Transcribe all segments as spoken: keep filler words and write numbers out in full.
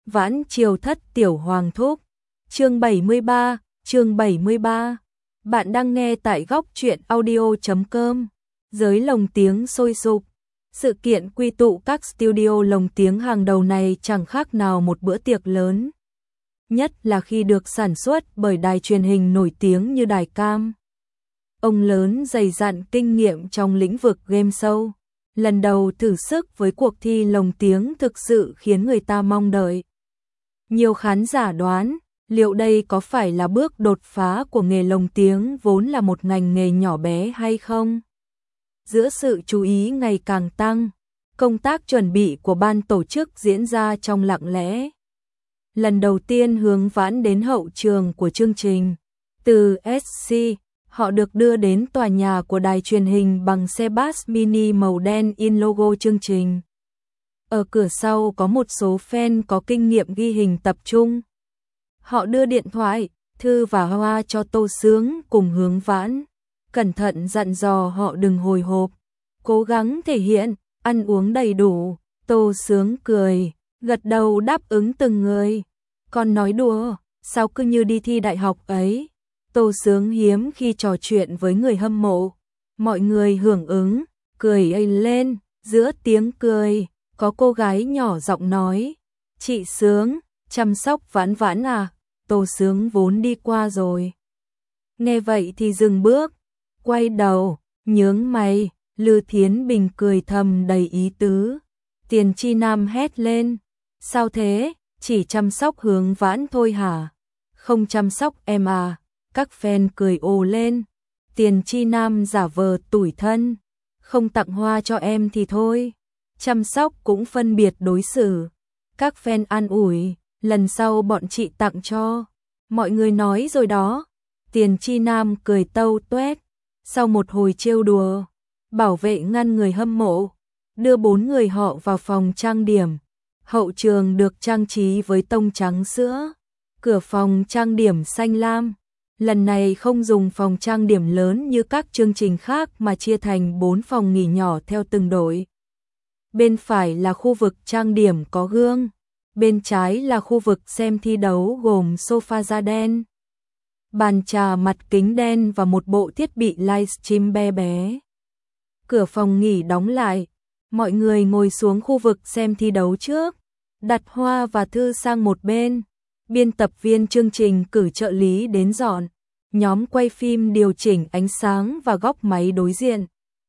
Vãn Triều Thất Tiểu Hoàng Thúc. Chương bảy mươi ba, chương bảy mươi ba. Bạn đang nghe tại góc truyện audio chấm com. Giới lồng tiếng sôi sục. Sự kiện quy tụ các studio lồng tiếng hàng đầu này chẳng khác nào một bữa tiệc lớn. Nhất là khi được sản xuất bởi đài truyền hình nổi tiếng như Đài Cam. Ông lớn dày dặn kinh nghiệm trong lĩnh vực game show. Lần đầu thử sức với cuộc thi lồng tiếng thực sự khiến người ta mong đợi. Nhiều khán giả đoán, liệu đây có phải là bước đột phá của nghề lồng tiếng vốn là một ngành nghề nhỏ bé hay không? Giữa sự chú ý ngày càng tăng, công tác chuẩn bị của ban tổ chức diễn ra trong lặng lẽ. Lần đầu tiên Hướng Vãn đến hậu trường của chương trình. Từ ét xê, họ được đưa đến tòa nhà của đài truyền hình bằng xe bus mini màu đen in logo chương trình. Ở cửa sau có một số fan có kinh nghiệm ghi hình tập trung. Họ đưa điện thoại, thư và hoa cho Tô Sướng cùng Hướng Vãn. Cẩn thận dặn dò họ đừng hồi hộp, cố gắng thể hiện, ăn uống đầy đủ. Tô Sướng cười, gật đầu đáp ứng từng người. Còn nói đùa, sao cứ như đi thi đại học ấy. Tô Sướng hiếm khi trò chuyện với người hâm mộ. Mọi người hưởng ứng, cười ây lên, giữa tiếng cười, có cô gái nhỏ giọng nói. Chị Sướng, chăm sóc Vãn Vãn à? Tô Sướng vốn đi qua rồi. Nghe vậy thì dừng bước, quay đầu, nhướng mày, Lư Thiến Bình cười thầm đầy ý tứ. Tiền Chi Nam hét lên. Sao thế, chỉ chăm sóc Hướng Vãn thôi hả? Không chăm sóc em à? Các fan cười ồ lên. Tiền Chi Nam giả vờ tủi thân. Không tặng hoa cho em thì thôi. Chăm sóc cũng phân biệt đối xử. Các fan an ủi, lần sau bọn chị tặng cho. Mọi người nói rồi đó. Tiền Chi Nam cười tâu tuét. Sau một hồi trêu đùa, bảo vệ ngăn người hâm mộ, đưa bốn người họ vào phòng trang điểm. Hậu trường được trang trí với tông trắng sữa. Cửa phòng trang điểm xanh lam. Lần này không dùng phòng trang điểm lớn như các chương trình khác mà chia thành bốn phòng nghỉ nhỏ theo từng đội. Bên phải là khu vực trang điểm có gương. Bên trái là khu vực xem thi đấu gồm sofa da đen, bàn trà mặt kính đen và một bộ thiết bị livestream bé bé. Cửa phòng nghỉ đóng lại. Mọi người ngồi xuống khu vực xem thi đấu trước. Đặt hoa và thư sang một bên. Biên tập viên chương trình cử trợ lý đến dọn. Nhóm quay phim điều chỉnh ánh sáng và góc máy đối diện.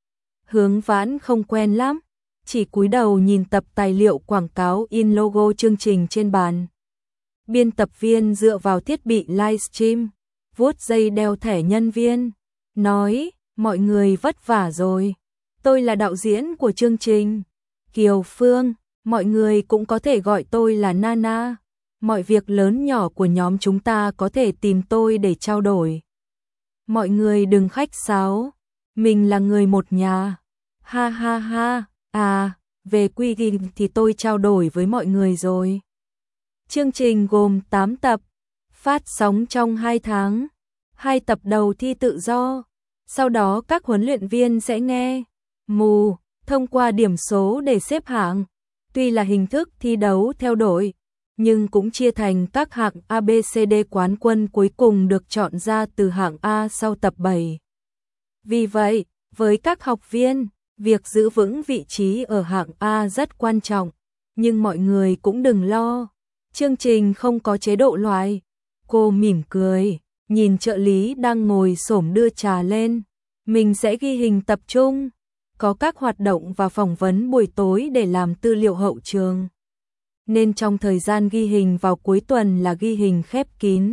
Hướng Vãn không quen lắm, chỉ cúi đầu nhìn tập tài liệu quảng cáo in logo chương trình trên bàn. Biên tập viên dựa vào thiết bị livestream, vuốt dây đeo thẻ nhân viên, nói, mọi người vất vả rồi. Tôi là đạo diễn của chương trình, Kiều Phương, mọi người cũng có thể gọi tôi là Nana. Mọi việc lớn nhỏ của nhóm chúng ta có thể tìm tôi để trao đổi. Mọi người đừng khách sáo, mình là người một nhà. Ha ha ha, à, về quy định thì tôi trao đổi với mọi người rồi. Chương trình gồm tám tập, phát sóng trong hai tháng. Hai tập đầu thi tự do, sau đó các huấn luyện viên sẽ nghe mù thông qua điểm số để xếp hạng. Tuy là hình thức thi đấu theo đội, nhưng cũng chia thành các hạng A B C D, quán quân cuối cùng được chọn ra từ hạng A sau tập bảy. Vì vậy, với các học viên, việc giữ vững vị trí ở hạng A rất quan trọng, nhưng mọi người cũng đừng lo, chương trình không có chế độ loại. Cô mỉm cười, nhìn trợ lý đang ngồi xổm đưa trà lên. Mình sẽ ghi hình tập trung, có các hoạt động và phỏng vấn buổi tối để làm tư liệu hậu trường. Nên trong thời gian ghi hình vào cuối tuần là ghi hình khép kín.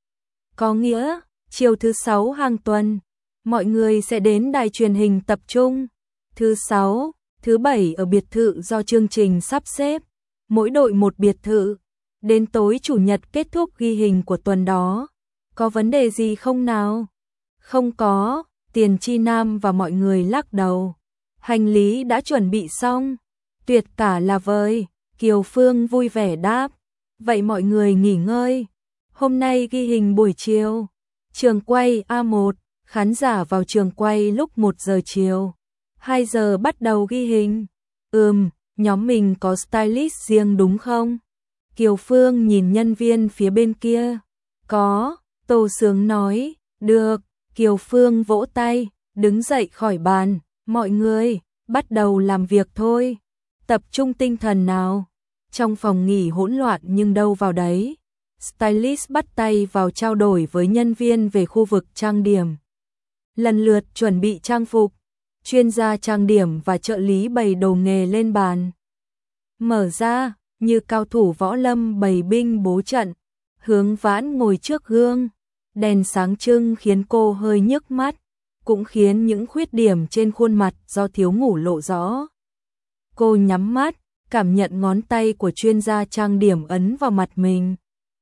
Có nghĩa, chiều thứ sáu hàng tuần, mọi người sẽ đến đài truyền hình tập trung. Thứ sáu, thứ bảy ở biệt thự do chương trình sắp xếp. Mỗi đội một biệt thự. Đến tối chủ nhật kết thúc ghi hình của tuần đó. Có vấn đề gì không nào? Không có, Tiền Chi Nam và mọi người lắc đầu. Hành lý đã chuẩn bị xong. Tuyệt cả là vời. Kiều Phương vui vẻ đáp. Vậy mọi người nghỉ ngơi. Hôm nay ghi hình buổi chiều. Trường quay A một, khán giả vào trường quay lúc một giờ chiều. hai giờ bắt đầu ghi hình. Ừm, nhóm mình có stylist riêng đúng không? Kiều Phương nhìn nhân viên phía bên kia. Có, Tô Sướng nói. Được, Kiều Phương vỗ tay, đứng dậy khỏi bàn. Mọi người, bắt đầu làm việc thôi. Tập trung tinh thần nào. Trong phòng nghỉ hỗn loạn nhưng đâu vào đấy. Stylist bắt tay vào trao đổi với nhân viên về khu vực trang điểm. Lần lượt chuẩn bị trang phục. Chuyên gia trang điểm và trợ lý bày đồ nghề lên bàn. Mở ra, như cao thủ võ lâm bày binh bố trận. Hướng Vãn ngồi trước gương. Đèn sáng trưng khiến cô hơi nhức mắt, cũng khiến những khuyết điểm trên khuôn mặt do thiếu ngủ lộ rõ. Cô nhắm mắt, cảm nhận ngón tay của chuyên gia trang điểm ấn vào mặt mình.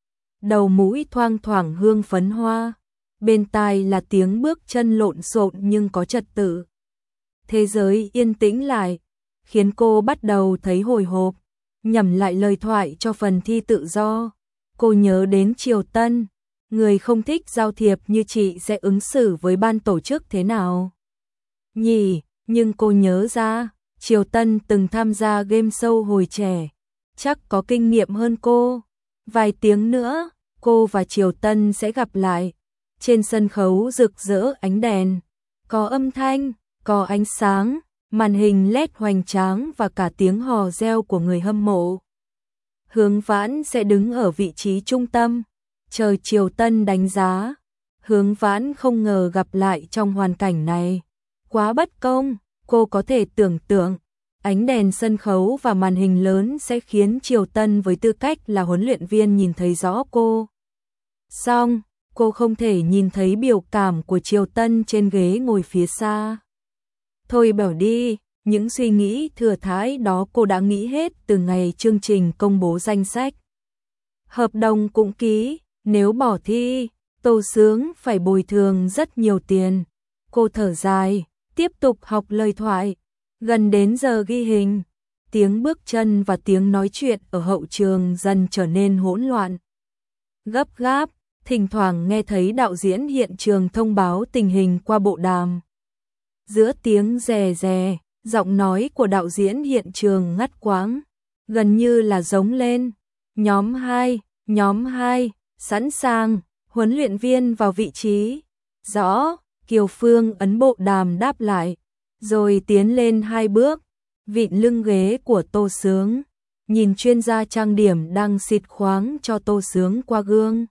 Đầu mũi thoang thoảng hương phấn hoa, bên tai là tiếng bước chân lộn xộn nhưng có trật tự. Thế giới yên tĩnh lại, khiến cô bắt đầu thấy hồi hộp, nhẩm lại lời thoại cho phần thi tự do. Cô nhớ đến Triều Tân, người không thích giao thiệp như chị sẽ ứng xử với ban tổ chức thế nào nhỉ, nhưng cô nhớ ra, Triều Tân từng tham gia game show hồi trẻ, chắc có kinh nghiệm hơn cô. Vài tiếng nữa, cô và Triều Tân sẽ gặp lại. Trên sân khấu rực rỡ ánh đèn, có âm thanh, có ánh sáng, màn hình led hoành tráng và cả tiếng hò reo của người hâm mộ. Hướng Vãn sẽ đứng ở vị trí trung tâm, chờ Triều Tân đánh giá. Hướng Vãn không ngờ gặp lại trong hoàn cảnh này. Quá bất công, cô có thể tưởng tượng, ánh đèn sân khấu và màn hình lớn sẽ khiến Triều Tân với tư cách là huấn luyện viên nhìn thấy rõ cô. Xong, cô không thể nhìn thấy biểu cảm của Triều Tân trên ghế ngồi phía xa. Thôi bỏ đi, những suy nghĩ thừa thãi đó cô đã nghĩ hết từ ngày chương trình công bố danh sách. Hợp đồng cũng ký, nếu bỏ thi, Tô Sướng phải bồi thường rất nhiều tiền. Cô thở dài, tiếp tục học lời thoại. Gần đến giờ ghi hình, tiếng bước chân và tiếng nói chuyện ở hậu trường dần trở nên hỗn loạn. Gấp gáp, thỉnh thoảng nghe thấy đạo diễn hiện trường thông báo tình hình qua bộ đàm. Giữa tiếng rè rè, giọng nói của đạo diễn hiện trường ngắt quãng, gần như là giống lên. Nhóm hai, nhóm hai, sẵn sàng, huấn luyện viên vào vị trí. Rõ, Kiều Phương ấn bộ đàm đáp lại, rồi tiến lên hai bước, vịn lưng ghế của Tô Sướng, nhìn chuyên gia trang điểm đang xịt khoáng cho Tô Sướng qua gương.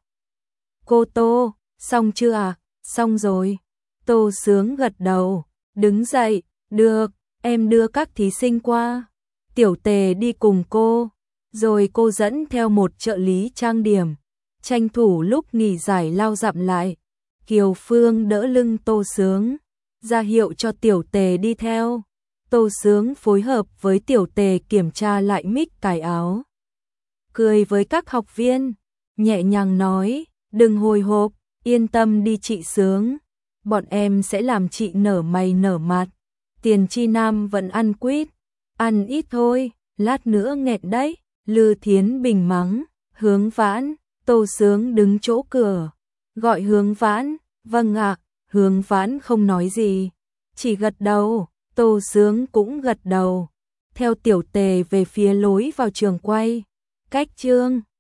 Cô Tô, xong chưa à? Xong rồi. Tô Sướng gật đầu, đứng dậy, được, em đưa các thí sinh qua. Tiểu Tề đi cùng cô, rồi cô dẫn theo một trợ lý trang điểm, tranh thủ lúc nghỉ giải lao dặm lại. Kiều Phương đỡ lưng Tô Sướng, ra hiệu cho Tiểu Tề đi theo. Tô Sướng phối hợp với Tiểu Tề kiểm tra lại mic cài áo. Cười với các học viên, nhẹ nhàng nói, đừng hồi hộp, yên tâm đi chị Sướng. Bọn em sẽ làm chị nở mày nở mặt. Tiền chi nam vẫn ăn quýt, ăn ít thôi, lát nữa nghẹn đấy. Lư Thiến Bình mắng, Hướng Vãn. Tô Sướng đứng chỗ cửa, gọi Hướng Vãn. Vâng ạ. Hướng Vãn không nói gì, chỉ gật đầu. Tô Sướng cũng gật đầu, theo Tiểu Tề về phía lối vào trường quay. Cách chương